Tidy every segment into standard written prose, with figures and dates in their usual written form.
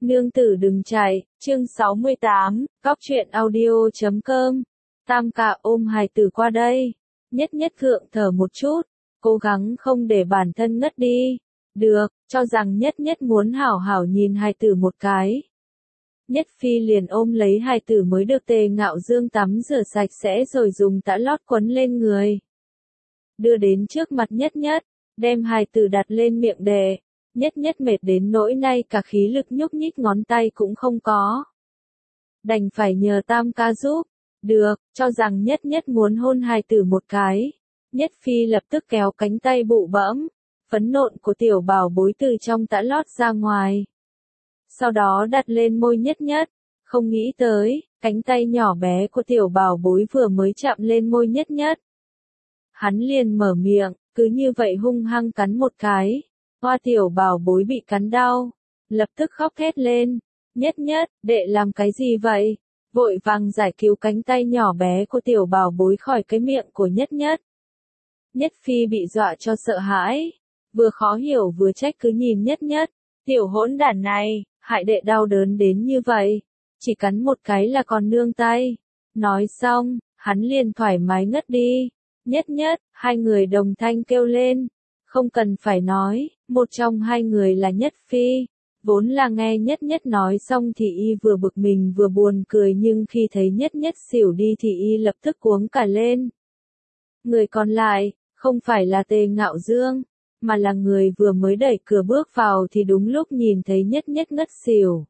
Nương tử đừng chạy, chương 68, Góc truyện audio.com. Tam ca ôm hài tử qua đây. Nhất nhất thượng thở một chút, cố gắng không để bản thân ngất đi. Được, cho rằng nhất nhất muốn hảo hảo nhìn hài tử một cái. Nhất phi liền ôm lấy hài tử mới được Tề Ngạo Dương tắm rửa sạch sẽ rồi dùng tã lót quấn lên người. Đưa đến trước mặt nhất nhất, đem hài tử đặt lên miệng đè. Nhất nhất mệt đến nỗi nay cả khí lực nhúc nhích ngón tay cũng không có. Đành phải nhờ Tam ca giúp. Được, cho rằng nhất nhất muốn hôn hài tử một cái. Nhất phi lập tức kéo cánh tay bụ bẫm, phấn nộn của tiểu bảo bối từ trong tã lót ra ngoài. Sau đó đặt lên môi nhất nhất, không nghĩ tới, cánh tay nhỏ bé của tiểu bảo bối vừa mới chạm lên môi nhất nhất. Hắn liền mở miệng, cứ như vậy hung hăng cắn một cái. Hoa tiểu bảo bối bị cắn đau, lập tức khóc thét lên. Nhất nhất, đệ làm cái gì vậy? Vội vàng giải cứu cánh tay nhỏ bé của tiểu bảo bối khỏi cái miệng của nhất nhất. Nhất phi bị dọa cho sợ hãi, vừa khó hiểu vừa trách cứ nhìn nhất nhất. Tiểu hỗn đản này, hại đệ đau đớn đến như vậy, chỉ cắn một cái là còn nương tay. Nói xong, hắn liền thoải mái ngất đi. Nhất nhất, hai người đồng thanh kêu lên. Không cần phải nói, một trong hai người là Nhất Phi. Vốn là nghe Nhất Nhất nói xong thì y vừa bực mình vừa buồn cười, nhưng khi thấy Nhất Nhất xỉu đi thì y lập tức cuống cả lên. Người còn lại, không phải là Tề Ngạo Dương, mà là người vừa mới đẩy cửa bước vào thì đúng lúc nhìn thấy Nhất Nhất ngất xỉu.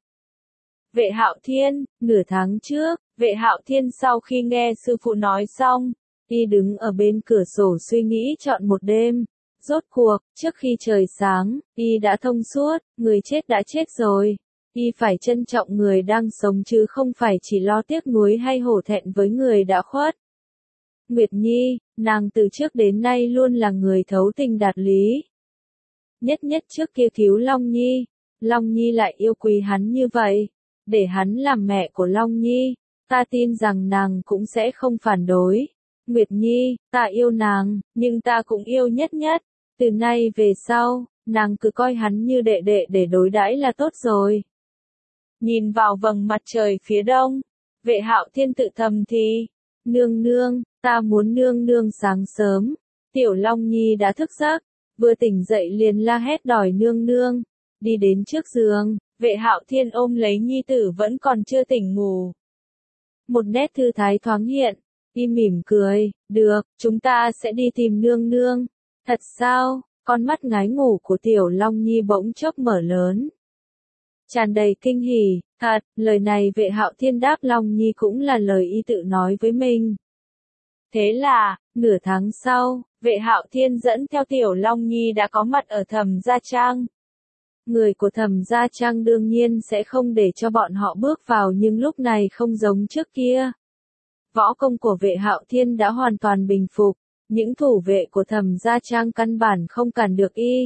Vệ Hạo Thiên, nửa tháng trước, Vệ Hạo Thiên sau khi nghe sư phụ nói xong, y đứng ở bên cửa sổ suy nghĩ trọn một đêm. Rốt cuộc, trước khi trời sáng, y đã thông suốt, người chết đã chết rồi. Y phải trân trọng người đang sống chứ không phải chỉ lo tiếc nuối hay hổ thẹn với người đã khuất. Nguyệt Nhi, nàng từ trước đến nay luôn là người thấu tình đạt lý. Nhất nhất trước kia cứu Long Nhi lại yêu quý hắn như vậy. Để hắn làm mẹ của Long Nhi, ta tin rằng nàng cũng sẽ không phản đối. Nguyệt Nhi, ta yêu nàng, nhưng ta cũng yêu nhất nhất. Từ nay về sau, nàng cứ coi hắn như đệ đệ để đối đãi là tốt rồi. Nhìn vào vầng mặt trời phía đông, Vệ Hạo Thiên tự thầm thì, nương nương, ta muốn nương nương sáng sớm. Tiểu Long Nhi đã thức giấc, vừa tỉnh dậy liền la hét đòi nương nương. Đi đến trước giường, Vệ Hạo Thiên ôm lấy nhi tử vẫn còn chưa tỉnh ngủ. Một nét thư thái thoáng hiện, y mỉm cười, được, chúng ta sẽ đi tìm nương nương. Thật sao? Con mắt ngái ngủ của Tiểu Long Nhi bỗng chốc mở lớn. Tràn đầy kinh hỉ, thật, lời này Vệ Hạo Thiên đáp Long Nhi cũng là lời y tự nói với mình. Thế là, nửa tháng sau, Vệ Hạo Thiên dẫn theo Tiểu Long Nhi đã có mặt ở Thẩm Gia Trang. Người của Thẩm Gia Trang đương nhiên sẽ không để cho bọn họ bước vào, nhưng lúc này không giống trước kia. Võ công của Vệ Hạo Thiên đã hoàn toàn bình phục. Những thủ vệ của Thẩm Gia Trang căn bản không cản được y.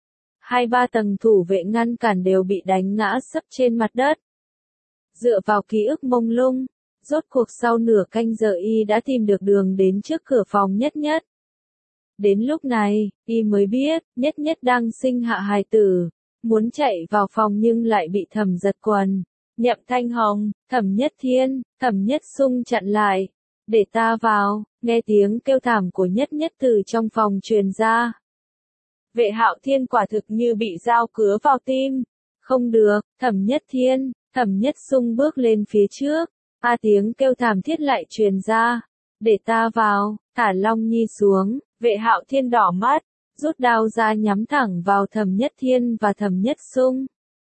2-3 tầng thủ vệ ngăn cản đều bị đánh ngã sấp trên mặt đất. Dựa vào ký ức mông lung, rốt cuộc sau nửa canh giờ y đã tìm được đường đến trước cửa phòng Nhất Nhất. Đến lúc này, y mới biết, Nhất Nhất đang sinh hạ hài tử, muốn chạy vào phòng nhưng lại bị Thẩm Giật Quần, Nhậm Thanh Hồng, Thẩm Nhất Thiên, Thẩm Nhất Sung chặn lại. Để ta vào, nghe tiếng kêu thảm của Nhất Nhất từ trong phòng truyền ra. Vệ Hạo Thiên quả thực như bị dao cứa vào tim. Không được, Thẩm Nhất Thiên, Thẩm Nhất Sung bước lên phía trước. Tiếng kêu thảm thiết lại truyền ra. Để ta vào, thả Long Nhi xuống. Vệ Hạo Thiên đỏ mắt, rút đao ra nhắm thẳng vào Thẩm Nhất Thiên và Thẩm Nhất Sung.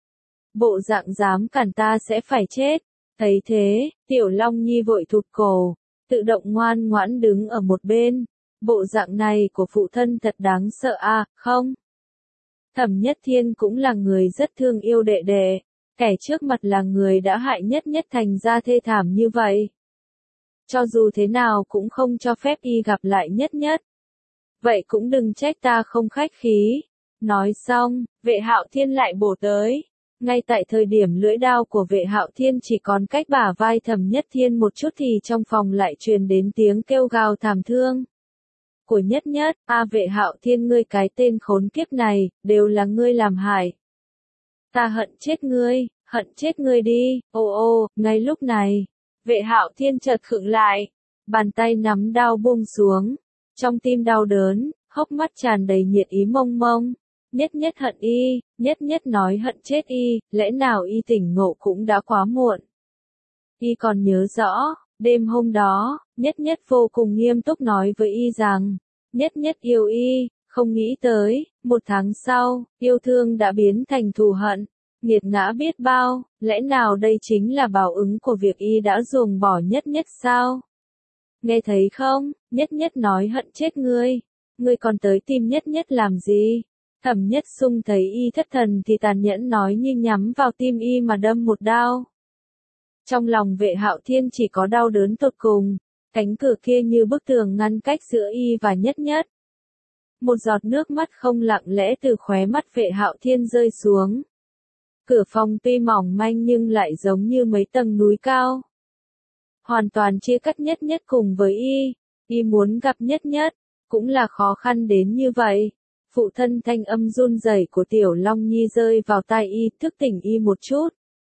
Bộ dạng dám cản ta sẽ phải chết. Thấy thế, Tiểu Long Nhi vội thụt cổ, tự động ngoan ngoãn đứng ở một bên. Bộ dạng này của phụ thân thật đáng sợ không? Thẩm Nhất Thiên cũng là người rất thương yêu đệ đệ. Kẻ trước mặt là người đã hại Nhất Nhất thành ra thê thảm như vậy. Cho dù thế nào cũng không cho phép y gặp lại Nhất Nhất. Vậy cũng đừng trách ta không khách khí. Nói xong, Vệ Hạo Thiên lại bổ tới. Ngay tại thời điểm lưỡi đao của Vệ Hạo Thiên chỉ còn cách bả vai Thẩm Nhất Thiên một chút thì trong phòng lại truyền đến tiếng kêu gào thảm thương của Nhất Nhất. Vệ Hạo Thiên, ngươi cái tên khốn kiếp này, đều là ngươi làm hại. Ta hận chết ngươi, hận chết ngươi đi, ô, ngay lúc này, Vệ Hạo Thiên chợt khựng lại, bàn tay nắm đao buông xuống, trong tim đau đớn, hốc mắt tràn đầy nhiệt ý mông mông. Nhất nhất hận y, nhất nhất nói hận chết y, lẽ nào y tỉnh ngộ cũng đã quá muộn. Y còn nhớ rõ, đêm hôm đó, nhất nhất vô cùng nghiêm túc nói với y rằng, nhất nhất yêu y, không nghĩ tới, một tháng sau, yêu thương đã biến thành thù hận, nghiệt ngã biết bao, lẽ nào đây chính là báo ứng của việc y đã ruồng bỏ nhất nhất sao? Nghe thấy không, nhất nhất nói hận chết ngươi còn tới tìm nhất nhất làm gì? Thẩm Nhất Sung thấy y thất thần thì tàn nhẫn nói như nhắm vào tim y mà đâm một đao. Trong lòng Vệ Hạo Thiên chỉ có đau đớn tột cùng, cánh cửa kia như bức tường ngăn cách giữa y và nhất nhất. Một giọt nước mắt không lặng lẽ từ khóe mắt Vệ Hạo Thiên rơi xuống. Cửa phòng tuy mỏng manh nhưng lại giống như mấy tầng núi cao. Hoàn toàn chia cắt nhất nhất cùng với y muốn gặp nhất nhất, cũng là khó khăn đến như vậy. Phụ thân thanh âm run rẩy của Tiểu Long Nhi rơi vào tai y, thức tỉnh y một chút.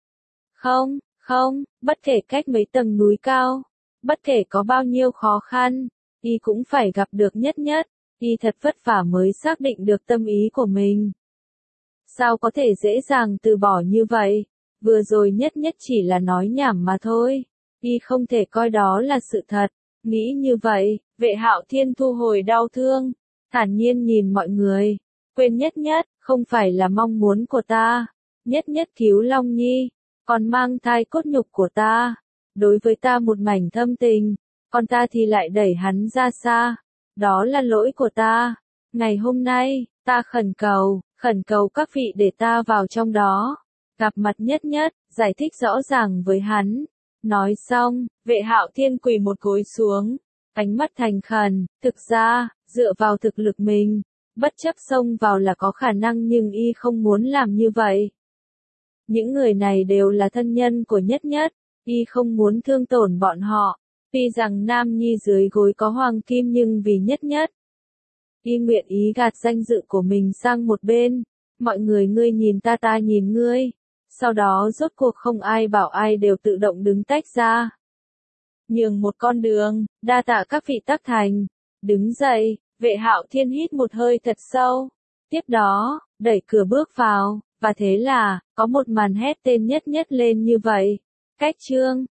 Không, bất kể cách mấy tầng núi cao, bất kể có bao nhiêu khó khăn, y cũng phải gặp được nhất nhất, y thật vất vả mới xác định được tâm ý của mình. Sao có thể dễ dàng từ bỏ như vậy, vừa rồi nhất nhất chỉ là nói nhảm mà thôi, y không thể coi đó là sự thật, nghĩ như vậy, Vệ Hạo Thiên thu hồi đau thương. Thản nhiên nhìn mọi người, quên nhất nhất, không phải là mong muốn của ta, nhất nhất cứu Long Nhi, còn mang thai cốt nhục của ta, đối với ta một mảnh thâm tình, còn ta thì lại đẩy hắn ra xa, đó là lỗi của ta, ngày hôm nay, ta khẩn cầu các vị để ta vào trong đó, gặp mặt nhất nhất, giải thích rõ ràng với hắn, nói xong, Vệ Hạo Thiên quỳ một gối xuống, ánh mắt thành khẩn, thực ra, dựa vào thực lực mình, bất chấp xông vào là có khả năng nhưng y không muốn làm như vậy. Những người này đều là thân nhân của nhất nhất, y không muốn thương tổn bọn họ, tuy rằng Nam Nhi dưới gối có hoàng kim nhưng vì nhất nhất. Y nguyện ý gạt danh dự của mình sang một bên, mọi người ngươi nhìn ta nhìn ngươi, sau đó rốt cuộc không ai bảo ai đều tự động đứng tách ra. Nhường một con đường, đa tạ các vị tác thành. Đứng dậy, Vệ Hạo Thiên hít một hơi thật sâu. Tiếp đó, đẩy cửa bước vào, và thế là, có một màn hét tên nhất nhất lên như vậy. Cách chương